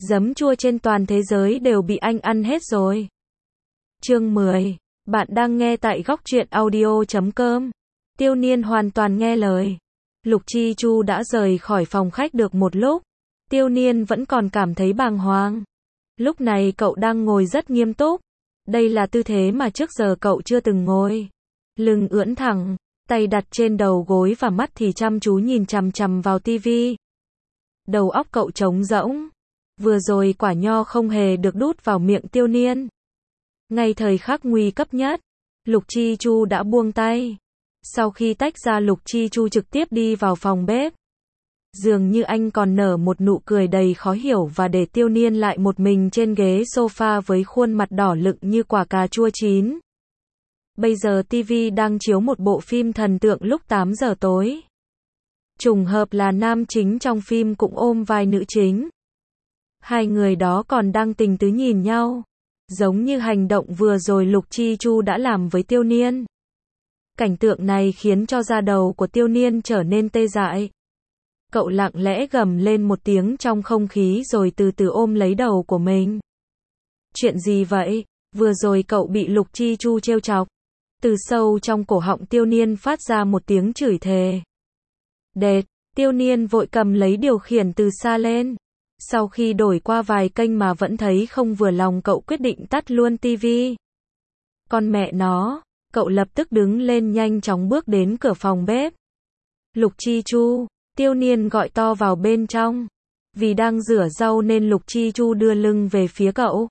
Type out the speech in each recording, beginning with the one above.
Giấm chua trên toàn thế giới đều bị anh ăn hết rồi. Chương 10. Bạn đang nghe tại góc truyện audio.com. Tiêu Niên hoàn toàn nghe lời. Lục Chi Chu đã rời khỏi phòng khách được một lúc. Tiêu Niên vẫn còn cảm thấy bàng hoàng. Lúc này cậu đang ngồi rất nghiêm túc. Đây là tư thế mà trước giờ cậu chưa từng ngồi. Lưng ưỡn thẳng, tay đặt trên đầu gối và mắt thì chăm chú nhìn chằm chằm vào tivi. Đầu óc cậu trống rỗng. Vừa rồi quả nho không hề được đút vào miệng Tiêu Niên. Ngay thời khắc nguy cấp nhất, Lục Chi Chu đã buông tay. Sau khi tách ra, Lục Chi Chu trực tiếp đi vào phòng bếp. Dường như anh còn nở một nụ cười đầy khó hiểu và để Tiêu Niên lại một mình trên ghế sofa với khuôn mặt đỏ lựng như quả cà chua chín. Bây giờ TV đang chiếu một bộ phim thần tượng lúc 8 giờ tối. Trùng hợp là nam chính trong phim cũng ôm vai nữ chính. Hai người đó còn đang tình tứ nhìn nhau. Giống như hành động vừa rồi Lục Chi Chu đã làm với Tiêu Niên. Cảnh tượng này khiến cho da đầu của Tiêu Niên trở nên tê dại. Cậu lặng lẽ gầm lên một tiếng trong không khí rồi từ từ ôm lấy đầu của mình. Chuyện gì vậy? Vừa rồi cậu bị Lục Chi Chu trêu chọc. Từ sâu trong cổ họng Tiêu Niên phát ra một tiếng chửi thề. Đệt, Tiêu Niên vội cầm lấy điều khiển từ xa lên. Sau khi đổi qua vài kênh mà vẫn thấy không vừa lòng, cậu quyết định tắt luôn tivi. Con mẹ nó, cậu lập tức đứng lên nhanh chóng bước đến cửa phòng bếp. Lục Chi Chu, Tiêu Niên gọi to vào bên trong. Vì đang rửa rau nên Lục Chi Chu đưa lưng về phía cậu.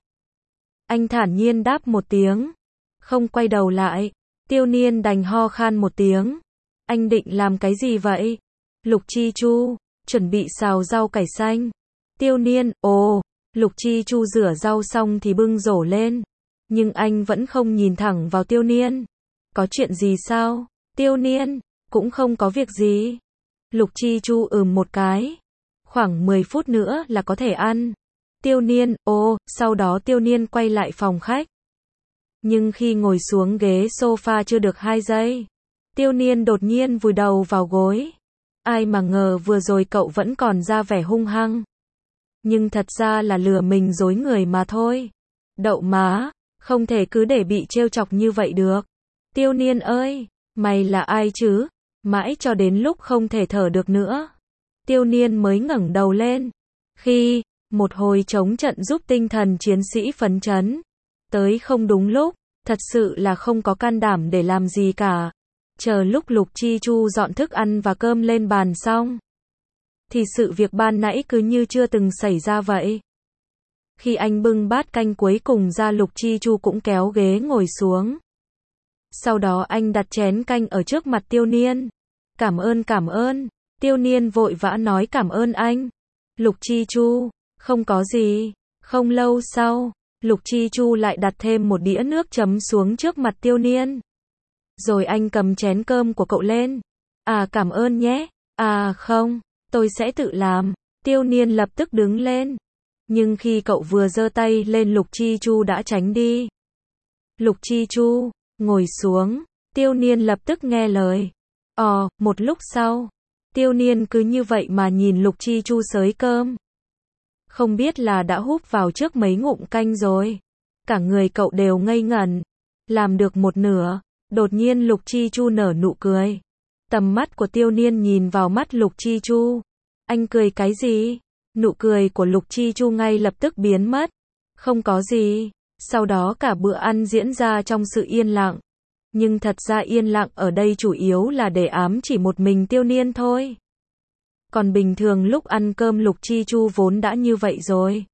Anh thản nhiên đáp một tiếng, không quay đầu lại. Tiêu Niên đành ho khan một tiếng. Anh định làm cái gì vậy? Lục Chi Chu, chuẩn bị xào rau cải xanh. Tiêu Niên, ồ. Lục Chi Chu rửa rau xong thì bưng rổ lên. Nhưng anh vẫn không nhìn thẳng vào Tiêu Niên. Có chuyện gì sao? Tiêu Niên, cũng không có việc gì. Lục Chi Chu một cái. Khoảng 10 phút nữa là có thể ăn. Tiêu Niên, ồ. Sau đó Tiêu Niên quay lại phòng khách. Nhưng khi ngồi xuống ghế sofa chưa được 2 giây, Tiêu Niên đột nhiên vùi đầu vào gối. Ai mà ngờ vừa rồi cậu vẫn còn ra vẻ hung hăng. Nhưng thật ra là lừa mình dối người mà thôi. Đậu má, không thể cứ để bị trêu chọc như vậy được. Tiêu Niên ơi, mày là ai chứ? Mãi cho đến lúc không thể thở được nữa, Tiêu Niên mới ngẩng đầu lên. Khi một hồi chống trận giúp tinh thần chiến sĩ phấn chấn tới không đúng lúc, thật sự là không có can đảm để làm gì cả. Chờ lúc Lục Chi Chu dọn thức ăn và cơm lên bàn xong, thì sự việc ban nãy cứ như chưa từng xảy ra vậy. Khi anh bưng bát canh cuối cùng ra, Lục Chi Chu cũng kéo ghế ngồi xuống. Sau đó anh đặt chén canh ở trước mặt Tiêu Niên. Cảm ơn. Tiêu Niên vội vã nói cảm ơn anh. Lục Chi Chu, không có gì. Không lâu sau, Lục Chi Chu lại đặt thêm một đĩa nước chấm xuống trước mặt Tiêu Niên. Rồi anh cầm chén cơm của cậu lên. À, cảm ơn nhé. À không, tôi sẽ tự làm. Tiêu Niên lập tức đứng lên. Nhưng khi cậu vừa giơ tay lên, Lục Chi Chu đã tránh đi. Lục Chi Chu, ngồi xuống. Tiêu Niên lập tức nghe lời. Một lúc sau, Tiêu Niên cứ như vậy mà nhìn Lục Chi Chu xới cơm. Không biết là đã húp vào trước mấy ngụm canh rồi. Cả người cậu đều ngây ngẩn. Làm được một nửa, đột nhiên Lục Chi Chu nở nụ cười. Tầm mắt của Tiêu Niên nhìn vào mắt Lục Chi Chu. Anh cười cái gì? Nụ cười của Lục Chi Chu ngay lập tức biến mất. Không có gì. Sau đó cả bữa ăn diễn ra trong sự yên lặng. Nhưng thật ra yên lặng ở đây chủ yếu là để ám chỉ một mình Tiêu Niên thôi. Còn bình thường lúc ăn cơm Lục Chi Chu vốn đã như vậy rồi.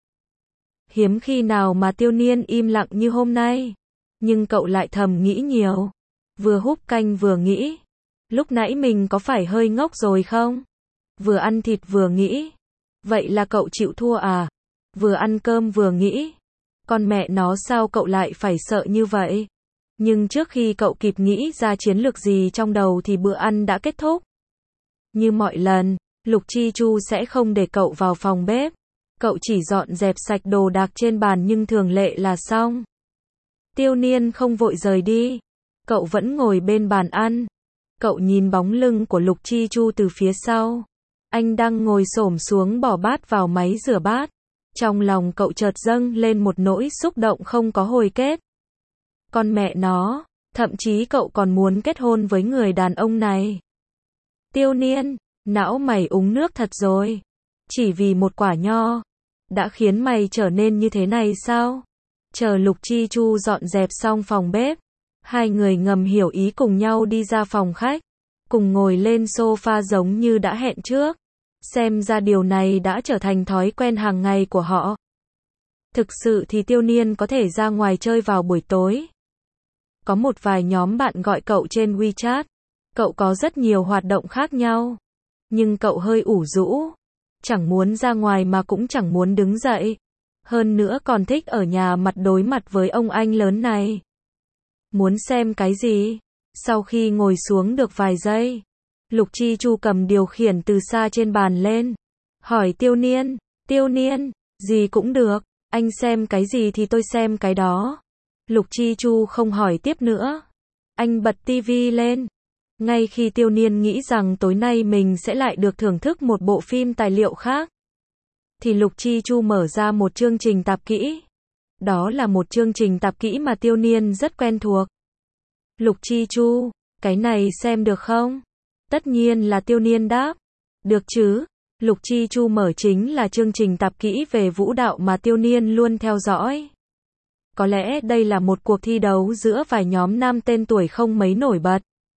Hiếm khi nào mà Tiêu Niên im lặng như hôm nay. Nhưng cậu lại thầm nghĩ nhiều. Vừa húp canh vừa nghĩ. Lúc nãy mình có phải hơi ngốc rồi không? Vừa ăn thịt vừa nghĩ. Vậy là cậu chịu thua à? Vừa ăn cơm vừa nghĩ. Con mẹ nó, sao cậu lại phải sợ như vậy? Nhưng trước khi cậu kịp nghĩ ra chiến lược gì trong đầu thì bữa ăn đã kết thúc. Như mọi lần, Lục Chi Chu sẽ không để cậu vào phòng bếp. Cậu chỉ dọn dẹp sạch đồ đạc trên bàn nhưng thường lệ là xong. Tiêu Niên không vội rời đi. Cậu vẫn ngồi bên bàn ăn. Cậu nhìn bóng lưng của Lục Chi Chu từ phía sau. Anh đang ngồi xổm xuống bỏ bát vào máy rửa bát. Trong lòng cậu chợt dâng lên một nỗi xúc động không có hồi kết. Con mẹ nó, thậm chí cậu còn muốn kết hôn với người đàn ông này. Tiêu Niên, não mày uống nước thật rồi. Chỉ vì một quả nho, đã khiến mày trở nên như thế này sao? Chờ Lục Chi Chu dọn dẹp xong phòng bếp, hai người ngầm hiểu ý cùng nhau đi ra phòng khách, cùng ngồi lên sofa giống như đã hẹn trước. Xem ra điều này đã trở thành thói quen hàng ngày của họ. Thực sự thì Tiêu Niên có thể ra ngoài chơi vào buổi tối. Có một vài nhóm bạn gọi cậu trên WeChat. Cậu có rất nhiều hoạt động khác nhau. Nhưng cậu hơi ủ rũ. Chẳng muốn ra ngoài mà cũng chẳng muốn đứng dậy. Hơn nữa còn thích ở nhà mặt đối mặt với ông anh lớn này. Muốn xem cái gì? Sau khi ngồi xuống được vài giây, Lục Chi Chu cầm điều khiển từ xa trên bàn lên. Hỏi Tiêu Niên, Tiêu Niên, gì cũng được, anh xem cái gì thì tôi xem cái đó. Lục Chi Chu không hỏi tiếp nữa. Anh bật tivi lên. Ngay khi Tiêu Niên nghĩ rằng tối nay mình sẽ lại được thưởng thức một bộ phim tài liệu khác, thì Lục Chi Chu mở ra một chương trình tạp kỹ. Đó là một chương trình tạp kỹ mà Tiêu Niên rất quen thuộc. Lục Chi Chu, cái này xem được không? Tất nhiên là Tiêu Niên đáp. Được chứ? Lục Chi Chu mở chính là chương trình tạp kỹ về vũ đạo mà Tiêu Niên luôn theo dõi. Có lẽ đây là một cuộc thi đấu giữa vài nhóm nam tên tuổi không mấy nổi bật.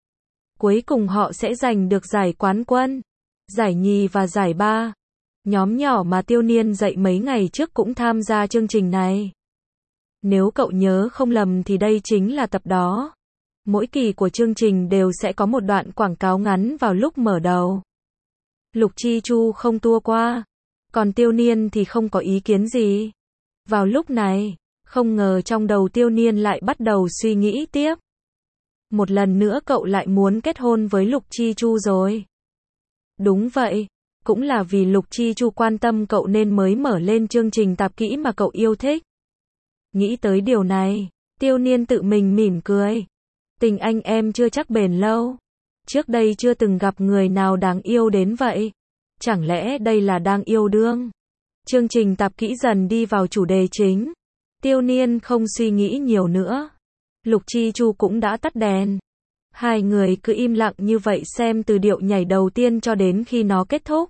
Cuối cùng họ sẽ giành được giải quán quân, giải nhì và giải ba. Nhóm nhỏ mà Tiêu Niên dạy mấy ngày trước cũng tham gia chương trình này. Nếu cậu nhớ không lầm thì đây chính là tập đó. Mỗi kỳ của chương trình đều sẽ có một đoạn quảng cáo ngắn vào lúc mở đầu. Lục Chi Chu không tua qua, còn Tiêu Niên thì không có ý kiến gì. Vào lúc này, không ngờ trong đầu Tiêu Niên lại bắt đầu suy nghĩ tiếp. Một lần nữa cậu lại muốn kết hôn với Lục Chi Chu rồi. Đúng vậy, cũng là vì Lục Chi Chu quan tâm cậu nên mới mở lên chương trình tạp kỹ mà cậu yêu thích. Nghĩ tới điều này, Tiêu Niên tự mình mỉm cười. Tình anh em chưa chắc bền lâu. Trước đây chưa từng gặp người nào đáng yêu đến vậy. Chẳng lẽ đây là đang yêu đương? Chương trình tạp kỹ dần đi vào chủ đề chính. Tiêu Niên không suy nghĩ nhiều nữa. Lục Chi Chu cũng đã tắt đèn. Hai người cứ im lặng như vậy xem từ điệu nhảy đầu tiên cho đến khi nó kết thúc.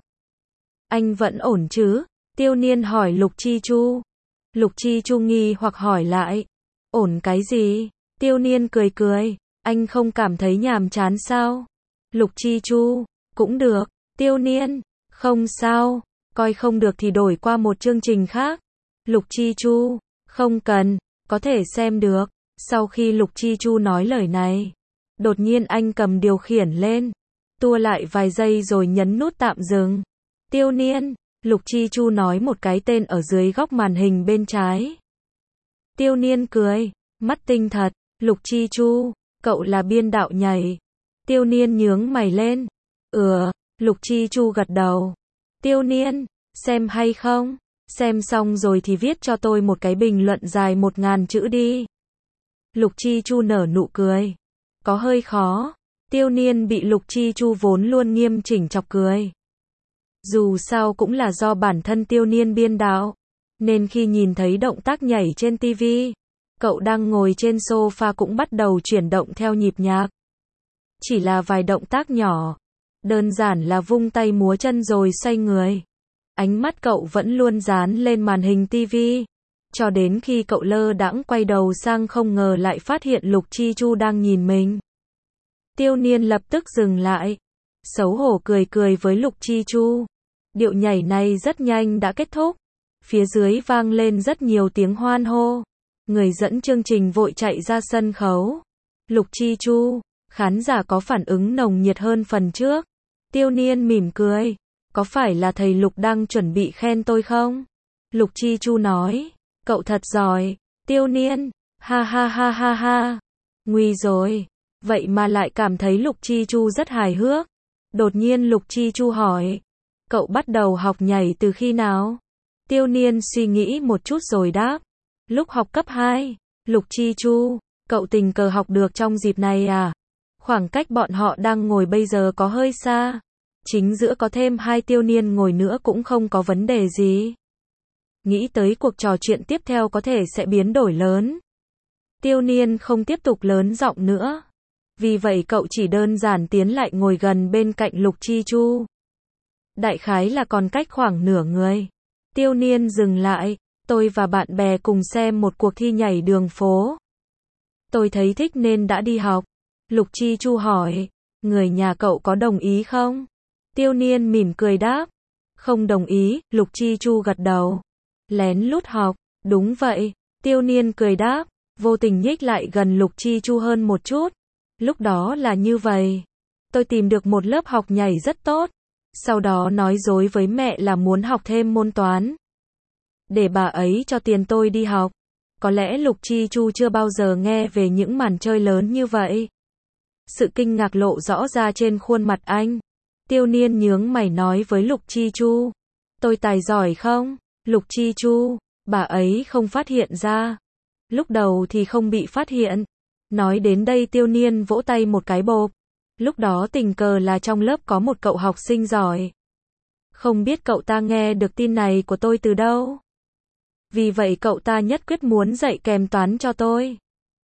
Anh vẫn ổn chứ? Tiêu Niên hỏi Lục Chi Chu. Lục Chi Chu nghi hoặc hỏi lại. Ổn cái gì? Tiêu Niên cười cười. Anh không cảm thấy nhàm chán sao? Lục Chi Chu. Cũng được. Tiêu Niên. Không sao. Coi không được thì đổi qua một chương trình khác. Lục Chi Chu. Không cần. Có thể xem được. Sau khi Lục Chi Chu nói lời này, đột nhiên anh cầm điều khiển lên, tua lại vài giây rồi nhấn nút tạm dừng. Tiêu Niên, Lục Chi Chu nói một cái tên ở dưới góc màn hình bên trái. Tiêu Niên cười, mắt tinh thật. Lục Chi Chu, cậu là biên đạo nhảy. Tiêu Niên nhướng mày lên. Lục Chi Chu gật đầu. Tiêu Niên, xem hay không? Xem xong rồi thì viết cho tôi một cái bình luận dài 1000 chữ đi. Lục Chi Chu nở nụ cười. Có hơi khó. Tiêu Niên bị Lục Chi Chu vốn luôn nghiêm chỉnh chọc cười. Dù sao cũng là do bản thân Tiêu Niên biên đạo, nên khi nhìn thấy động tác nhảy trên TV, cậu đang ngồi trên sofa cũng bắt đầu chuyển động theo nhịp nhạc. Chỉ là vài động tác nhỏ, đơn giản là vung tay múa chân rồi xoay người. Ánh mắt cậu vẫn luôn dán lên màn hình TV. Cho đến khi cậu lơ đãng quay đầu sang không ngờ lại phát hiện Lục Chi Chu đang nhìn mình. Tiêu Niên lập tức dừng lại. Xấu hổ cười cười với Lục Chi Chu. Điệu nhảy này rất nhanh đã kết thúc. Phía dưới vang lên rất nhiều tiếng hoan hô. Người dẫn chương trình vội chạy ra sân khấu. Lục Chi Chu, khán giả có phản ứng nồng nhiệt hơn phần trước. Tiêu Niên mỉm cười. Có phải là thầy Lục đang chuẩn bị khen tôi không? Lục Chi Chu nói. Cậu thật giỏi. Tiêu Niên, ha ha ha ha ha. Nguy rồi. Vậy mà lại cảm thấy Lục Chi Chu rất hài hước. Đột nhiên Lục Chi Chu hỏi. Cậu bắt đầu học nhảy từ khi nào? Tiêu Niên suy nghĩ một chút rồi đáp. Lúc học cấp 2. Lục Chi Chu, cậu tình cờ học được trong dịp này à? Khoảng cách bọn họ đang ngồi bây giờ có hơi xa. Chính giữa có thêm 2 Tiêu Niên ngồi nữa cũng không có vấn đề gì. nghĩ tới cuộc trò chuyện tiếp theo có thể sẽ biến đổi lớn. Tiêu Niên không tiếp tục lớn giọng nữa. Vì vậy cậu chỉ đơn giản tiến lại ngồi gần bên cạnh Lục Chi Chu. Đại khái là còn cách khoảng nửa người. Tiêu Niên dừng lại, tôi và bạn bè cùng xem một cuộc thi nhảy đường phố. Tôi thấy thích nên đã đi học. Lục Chi Chu hỏi, người nhà cậu có đồng ý không? Tiêu Niên mỉm cười đáp, không đồng ý. Lục Chi Chu gật đầu. Lén lút học, đúng vậy. Tiêu Niên cười đáp, vô tình nhích lại gần Lục Chi Chu hơn một chút. Lúc đó là như vậy. Tôi tìm được một lớp học nhảy rất tốt. Sau đó nói dối với mẹ là muốn học thêm môn toán. Để bà ấy cho tiền tôi đi học. Có lẽ Lục Chi Chu chưa bao giờ nghe về những màn chơi lớn như vậy. Sự kinh ngạc lộ rõ ra trên khuôn mặt anh. Tiêu Niên nhướng mày nói với Lục Chi Chu, tôi tài giỏi không? Lục Chi Chu, bà ấy không phát hiện ra. Lúc đầu thì không bị phát hiện. Nói đến đây Tiêu Niên vỗ tay một cái bộp. Lúc đó tình cờ là trong lớp có một cậu học sinh giỏi. Không biết cậu ta nghe được tin này của tôi từ đâu. Vì vậy cậu ta nhất quyết muốn dạy kèm toán cho tôi.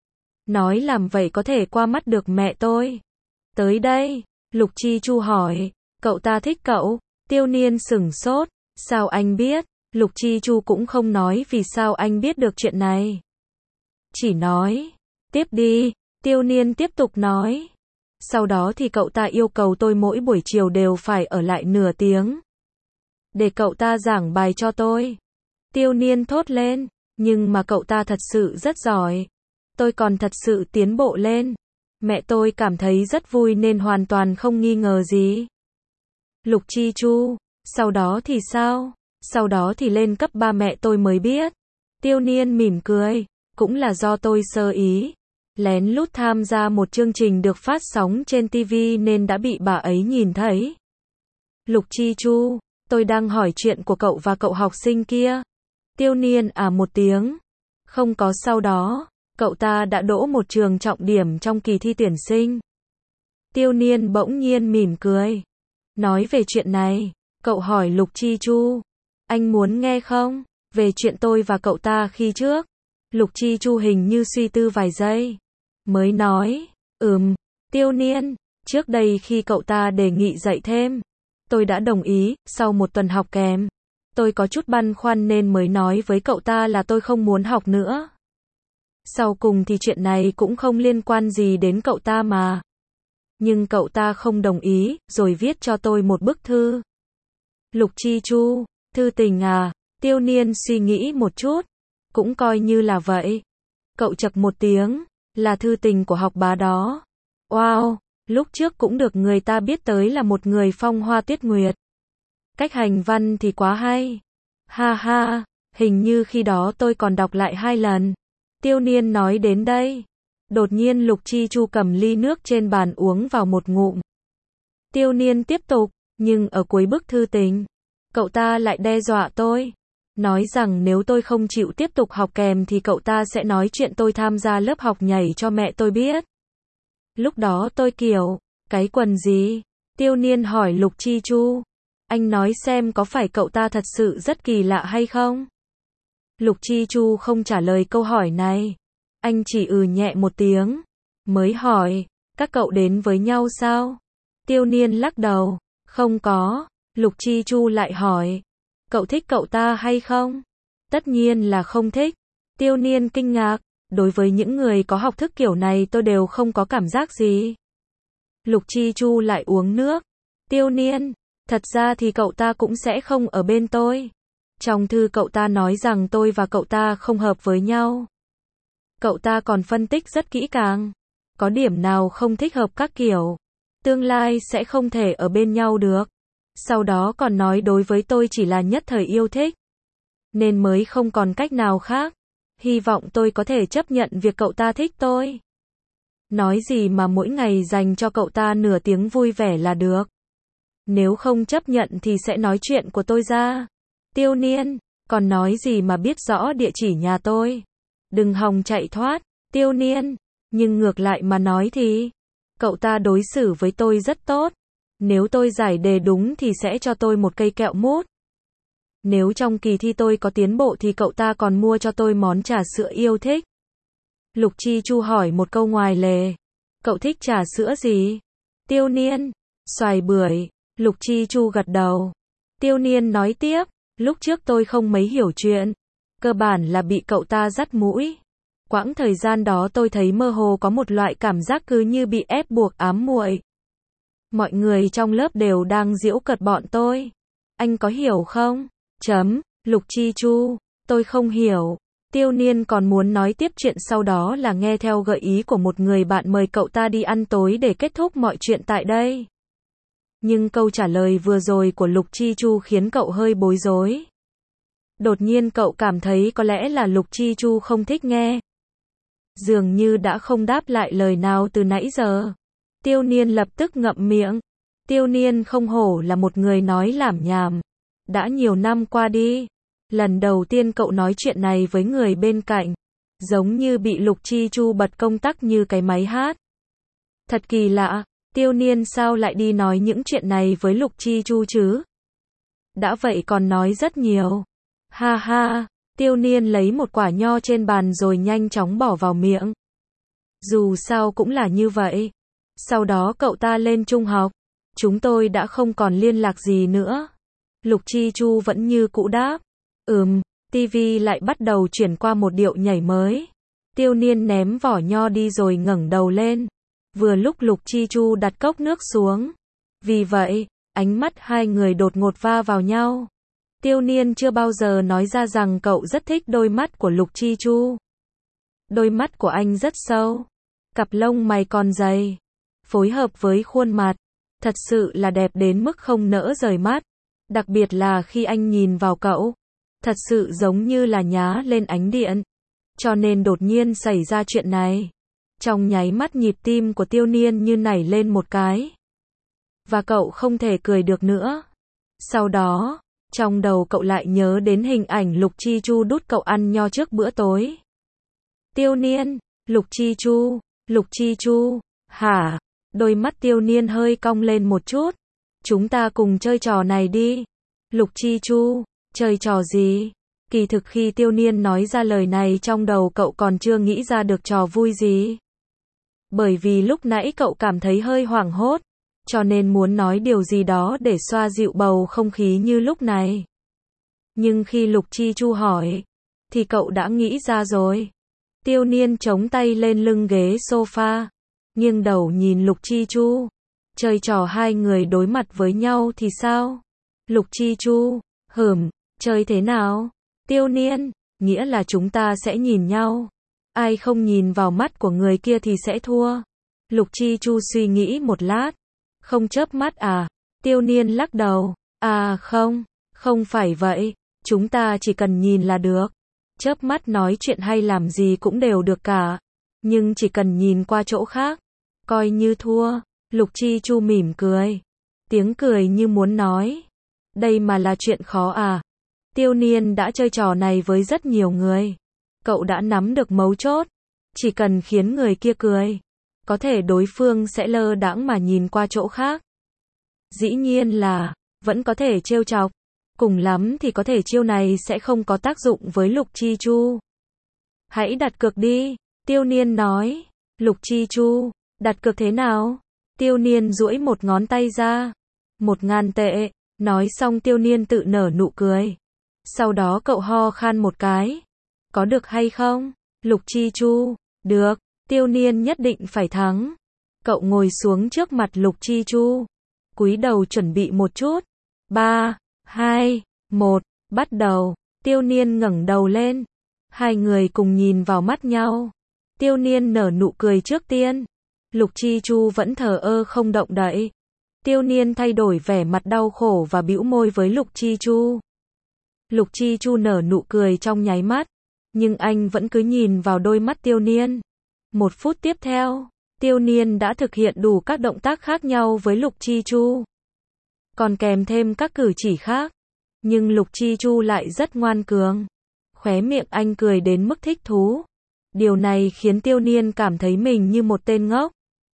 Nói làm vậy có thể qua mắt được mẹ tôi. Tới đây, Lục Chi Chu hỏi, cậu ta thích cậu? Tiêu Niên sửng sốt, sao anh biết? Lục Chi Chu cũng không nói vì sao anh biết được chuyện này. Chỉ nói, tiếp đi, Tiêu Niên tiếp tục nói. Sau đó thì cậu ta yêu cầu tôi mỗi buổi chiều đều phải ở lại nửa tiếng. Để cậu ta giảng bài cho tôi. Tiêu Niên thốt lên, nhưng mà cậu ta thật sự rất giỏi. Tôi còn thật sự tiến bộ lên. Mẹ tôi cảm thấy rất vui nên hoàn toàn không nghi ngờ gì. Lục Chi Chu, sau đó thì sao? Sau đó thì lên cấp 3 mẹ tôi mới biết. Tiêu Niên mỉm cười, cũng là do tôi sơ ý. Lén lút tham gia một chương trình được phát sóng trên TV nên đã bị bà ấy nhìn thấy. Lục Chi Chu, tôi đang hỏi chuyện của cậu và cậu học sinh kia. Tiêu Niên à một tiếng. Không có sau đó, cậu ta đã đỗ một trường trọng điểm trong kỳ thi tuyển sinh. Tiêu Niên bỗng nhiên mỉm cười. Nói về chuyện này, cậu hỏi Lục Chi Chu. Anh muốn nghe không? Về chuyện tôi và cậu ta khi trước. Lục Chi Chu hình như suy tư vài giây. Mới nói, Tiêu Niên, trước đây khi cậu ta đề nghị dạy thêm, tôi đã đồng ý. Sau một tuần học kèm, tôi có chút băn khoăn nên mới nói với cậu ta là tôi không muốn học nữa. Sau cùng thì chuyện này cũng không liên quan gì đến cậu ta mà. Nhưng cậu ta không đồng ý, rồi viết cho tôi một bức thư. Lục Chi Chu, thư tình à? Tiêu Niên suy nghĩ một chút. Cũng coi như là vậy. Cậu chậc một tiếng, là thư tình của học bá đó. Wow, lúc trước cũng được người ta biết tới là một người phong hoa tuyết nguyệt. Cách hành văn thì quá hay. Ha ha, hình như khi đó tôi còn đọc lại 2 lần. Tiêu Niên nói đến đây. Đột nhiên Lục Chi Chu cầm ly nước trên bàn uống vào một ngụm. Tiêu Niên tiếp tục, nhưng ở cuối bức thư tình, cậu ta lại đe dọa tôi. Nói rằng nếu tôi không chịu tiếp tục học kèm thì cậu ta sẽ nói chuyện tôi tham gia lớp học nhảy cho mẹ tôi biết. Lúc đó tôi kiểu, cái quần gì? Tiêu Niên hỏi Lục Chi Chu. Anh nói xem có phải cậu ta thật sự rất kỳ lạ hay không? Lục Chi Chu không trả lời câu hỏi này. Anh chỉ nhẹ một tiếng. Mới hỏi, các cậu đến với nhau sao? Tiêu Niên lắc đầu, không có. Lục Chi Chu lại hỏi, cậu thích cậu ta hay không? Tất nhiên là không thích. Tiêu Niên kinh ngạc, đối với những người có học thức kiểu này tôi đều không có cảm giác gì. Lục Chi Chu lại uống nước. Tiêu Niên, thật ra thì cậu ta cũng sẽ không ở bên tôi. Trong thư cậu ta nói rằng tôi và cậu ta không hợp với nhau. Cậu ta còn phân tích rất kỹ càng. Có điểm nào không thích hợp các kiểu. Tương lai sẽ không thể ở bên nhau được. Sau đó còn nói đối với tôi chỉ là nhất thời yêu thích. Nên mới không còn cách nào khác. Hy vọng tôi có thể chấp nhận việc cậu ta thích tôi. Nói gì mà mỗi ngày dành cho cậu ta nửa tiếng vui vẻ là được. Nếu không chấp nhận thì sẽ nói chuyện của tôi ra. Tiêu Niên, còn nói gì mà biết rõ địa chỉ nhà tôi. Đừng hòng chạy thoát. Tiêu Niên, nhưng ngược lại mà nói thì, cậu ta đối xử với tôi rất tốt. Nếu tôi giải đề đúng thì sẽ cho tôi một cây kẹo mút. Nếu trong kỳ thi tôi có tiến bộ thì cậu ta còn mua cho tôi món trà sữa yêu thích. Lục Chi Chu hỏi một câu ngoài lề. Cậu thích trà sữa gì? Tiêu Niên. Xoài bưởi. Lục Chi Chu gật đầu. Tiêu Niên nói tiếp. Lúc trước tôi không mấy hiểu chuyện. Cơ bản là bị cậu ta dắt mũi. Quãng thời gian đó tôi thấy mơ hồ có một loại cảm giác cứ như bị ép buộc ám muội. Mọi người trong lớp đều đang giễu cợt bọn tôi. Anh có hiểu không? Lục Chi Chu. Tôi không hiểu. Tiêu Niên còn muốn nói tiếp chuyện sau đó là nghe theo gợi ý của một người bạn mời cậu ta đi ăn tối để kết thúc mọi chuyện tại đây. Nhưng câu trả lời vừa rồi của Lục Chi Chu khiến cậu hơi bối rối. Đột nhiên cậu cảm thấy có lẽ là Lục Chi Chu không thích nghe. Dường như đã không đáp lại lời nào từ nãy giờ. Tiêu Niên lập tức ngậm miệng. Tiêu Niên không hổ là một người nói lảm nhảm. Đã nhiều năm qua đi. Lần đầu tiên cậu nói chuyện này với người bên cạnh. Giống như bị Lục Chi Chu bật công tắc như cái máy hát. Thật kỳ lạ. Tiêu Niên sao lại đi nói những chuyện này với Lục Chi Chu chứ? Đã vậy còn nói rất nhiều. Ha ha. Tiêu Niên lấy một quả nho trên bàn rồi nhanh chóng bỏ vào miệng. Dù sao cũng là như vậy. Sau đó cậu ta lên trung học. Chúng tôi đã không còn liên lạc gì nữa. Lục Chi Chu vẫn như cũ đáp. TV lại bắt đầu chuyển qua một điệu nhảy mới. Tiêu Niên ném vỏ nho đi rồi ngẩng đầu lên. Vừa lúc Lục Chi Chu đặt cốc nước xuống. Vì vậy, ánh mắt hai người đột ngột va vào nhau. Tiêu Niên chưa bao giờ nói ra rằng cậu rất thích đôi mắt của Lục Chi Chu. Đôi mắt của anh rất sâu. Cặp lông mày còn dày. Phối hợp với khuôn mặt. Thật sự là đẹp đến mức không nỡ rời mắt. Đặc biệt là khi anh nhìn vào cậu. Thật sự giống như là nhá lên ánh điện. Cho nên đột nhiên xảy ra chuyện này. Trong nháy mắt nhịp tim của Tiêu Niên như nảy lên một cái. Và cậu không thể cười được nữa. Sau đó, trong đầu cậu lại nhớ đến hình ảnh Lục Chi Chu đút cậu ăn nho trước bữa tối. Tiêu Niên, Lục Chi Chu, hả? Đôi mắt Tiêu Niên hơi cong lên một chút. Chúng ta cùng chơi trò này đi. Lục Chi Chu, chơi trò gì? Kỳ thực khi Tiêu Niên nói ra lời này trong đầu cậu còn chưa nghĩ ra được trò vui gì. Bởi vì lúc nãy cậu cảm thấy hơi hoảng hốt, cho nên muốn nói điều gì đó để xoa dịu bầu không khí như lúc này. Nhưng khi Lục Chi Chu hỏi, thì cậu đã nghĩ ra rồi. Tiêu Niên chống tay lên lưng ghế sofa, nghiêng đầu nhìn Lục Chi Chu. Chơi trò hai người đối mặt với nhau thì sao? Lục Chi Chu, chơi thế nào? Tiêu Niên, nghĩa là chúng ta sẽ nhìn nhau. Ai không nhìn vào mắt của người kia thì sẽ thua. Lục Chi Chu suy nghĩ một lát. Không chớp mắt à? Tiêu Niên lắc đầu. À không phải vậy. Chúng ta chỉ cần nhìn là được. Chớp mắt nói chuyện hay làm gì cũng đều được cả. Nhưng chỉ cần nhìn qua chỗ khác, coi như thua. Lục Chi Chu mỉm cười. Tiếng cười như muốn nói. Đây mà là chuyện khó à? Tiêu Niên đã chơi trò này với rất nhiều người. Cậu đã nắm được mấu chốt. Chỉ cần khiến người kia cười, có thể đối phương sẽ lơ đãng mà nhìn qua chỗ khác. Dĩ nhiên là, vẫn có thể trêu chọc. Cùng lắm thì có thể chiêu này sẽ không có tác dụng với Lục Chi Chu. Hãy đặt cược đi, Tiêu Niên nói. Lục Chi Chu, đặt cược thế nào? Tiêu Niên duỗi một ngón tay ra. 1.000 tệ. Nói xong Tiêu Niên tự nở nụ cười. Sau đó cậu ho khan một cái. Có được hay không? Lục Chi Chu, được, Tiêu Niên nhất định phải thắng. Cậu ngồi xuống trước mặt Lục Chi Chu. Cúi đầu chuẩn bị một chút. 3, 2, 1, bắt đầu. Tiêu Niên ngẩng đầu lên. Hai người cùng nhìn vào mắt nhau. Tiêu Niên nở nụ cười trước tiên. Lục Chi Chu vẫn thờ ơ không động đậy. Tiêu Niên thay đổi vẻ mặt đau khổ và bĩu môi với Lục Chi Chu. Lục Chi Chu nở nụ cười trong nháy mắt. Nhưng anh vẫn cứ nhìn vào đôi mắt Tiêu Niên. 1 phút tiếp theo, Tiêu Niên đã thực hiện đủ các động tác khác nhau với Lục Chi Chu. Còn kèm thêm các cử chỉ khác. Nhưng Lục Chi Chu lại rất ngoan cường. Khóe miệng anh cười đến mức thích thú. Điều này khiến Tiêu Niên cảm thấy mình như một tên ngốc.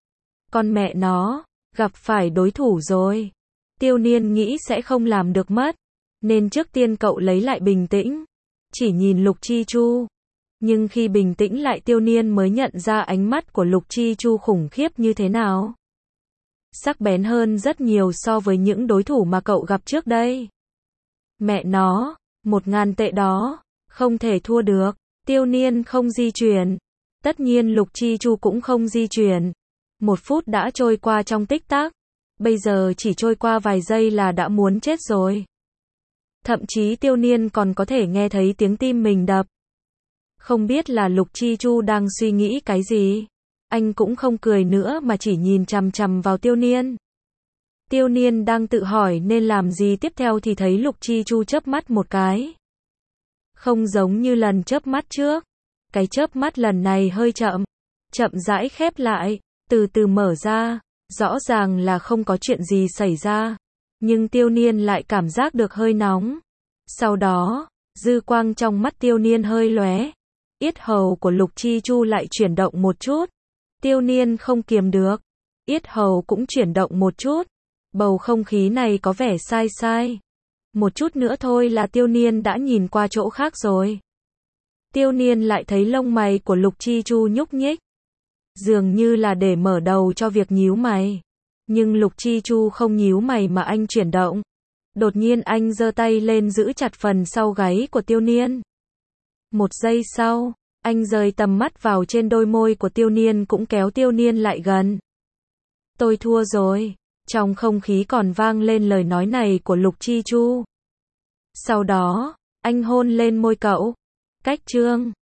Con mẹ nó, gặp phải đối thủ rồi. Tiêu Niên nghĩ sẽ không làm được mất. Nên trước tiên cậu lấy lại bình tĩnh. Chỉ nhìn Lục Chi Chu. Nhưng khi bình tĩnh lại Tiêu Niên mới nhận ra ánh mắt của Lục Chi Chu khủng khiếp như thế nào. Sắc bén hơn rất nhiều so với những đối thủ mà cậu gặp trước đây. Mẹ nó, 1.000 tệ đó, không thể thua được. Tiêu Niên không di chuyển. Tất nhiên Lục Chi Chu cũng không di chuyển. 1 phút đã trôi qua trong tích tắc. Bây giờ chỉ trôi qua vài giây là đã muốn chết rồi. Thậm chí Tiêu Niên còn có thể nghe thấy tiếng tim mình đập. Không biết là Lục Chi Chu đang suy nghĩ cái gì. Anh cũng không cười nữa mà chỉ nhìn chằm chằm vào Tiêu Niên. Tiêu Niên đang tự hỏi nên làm gì tiếp theo thì thấy Lục Chi Chu chớp mắt một cái. Không giống như lần chớp mắt trước. Cái chớp mắt lần này hơi chậm. Chậm rãi khép lại, từ từ mở ra. Rõ ràng là không có chuyện gì xảy ra. Nhưng Tiêu Niên lại cảm giác được hơi nóng. Sau đó, dư quang trong mắt Tiêu Niên hơi lóe. Yết hầu của Lục Chi Chu lại chuyển động một chút. Tiêu Niên không kiềm được. Yết hầu cũng chuyển động một chút. Bầu không khí này có vẻ sai sai. Một chút nữa thôi là Tiêu Niên đã nhìn qua chỗ khác rồi. Tiêu Niên lại thấy lông mày của Lục Chi Chu nhúc nhích. Dường như là để mở đầu cho việc nhíu mày. Nhưng Lục Chi Chu không nhíu mày mà anh chuyển động. Đột nhiên anh giơ tay lên giữ chặt phần sau gáy của Tiêu Niên. 1 giây sau, anh rời tầm mắt vào trên đôi môi của Tiêu Niên cũng kéo Tiêu Niên lại gần. Tôi thua rồi. Trong không khí còn vang lên lời nói này của Lục Chi Chu. Sau đó, anh hôn lên môi cậu. Cách chương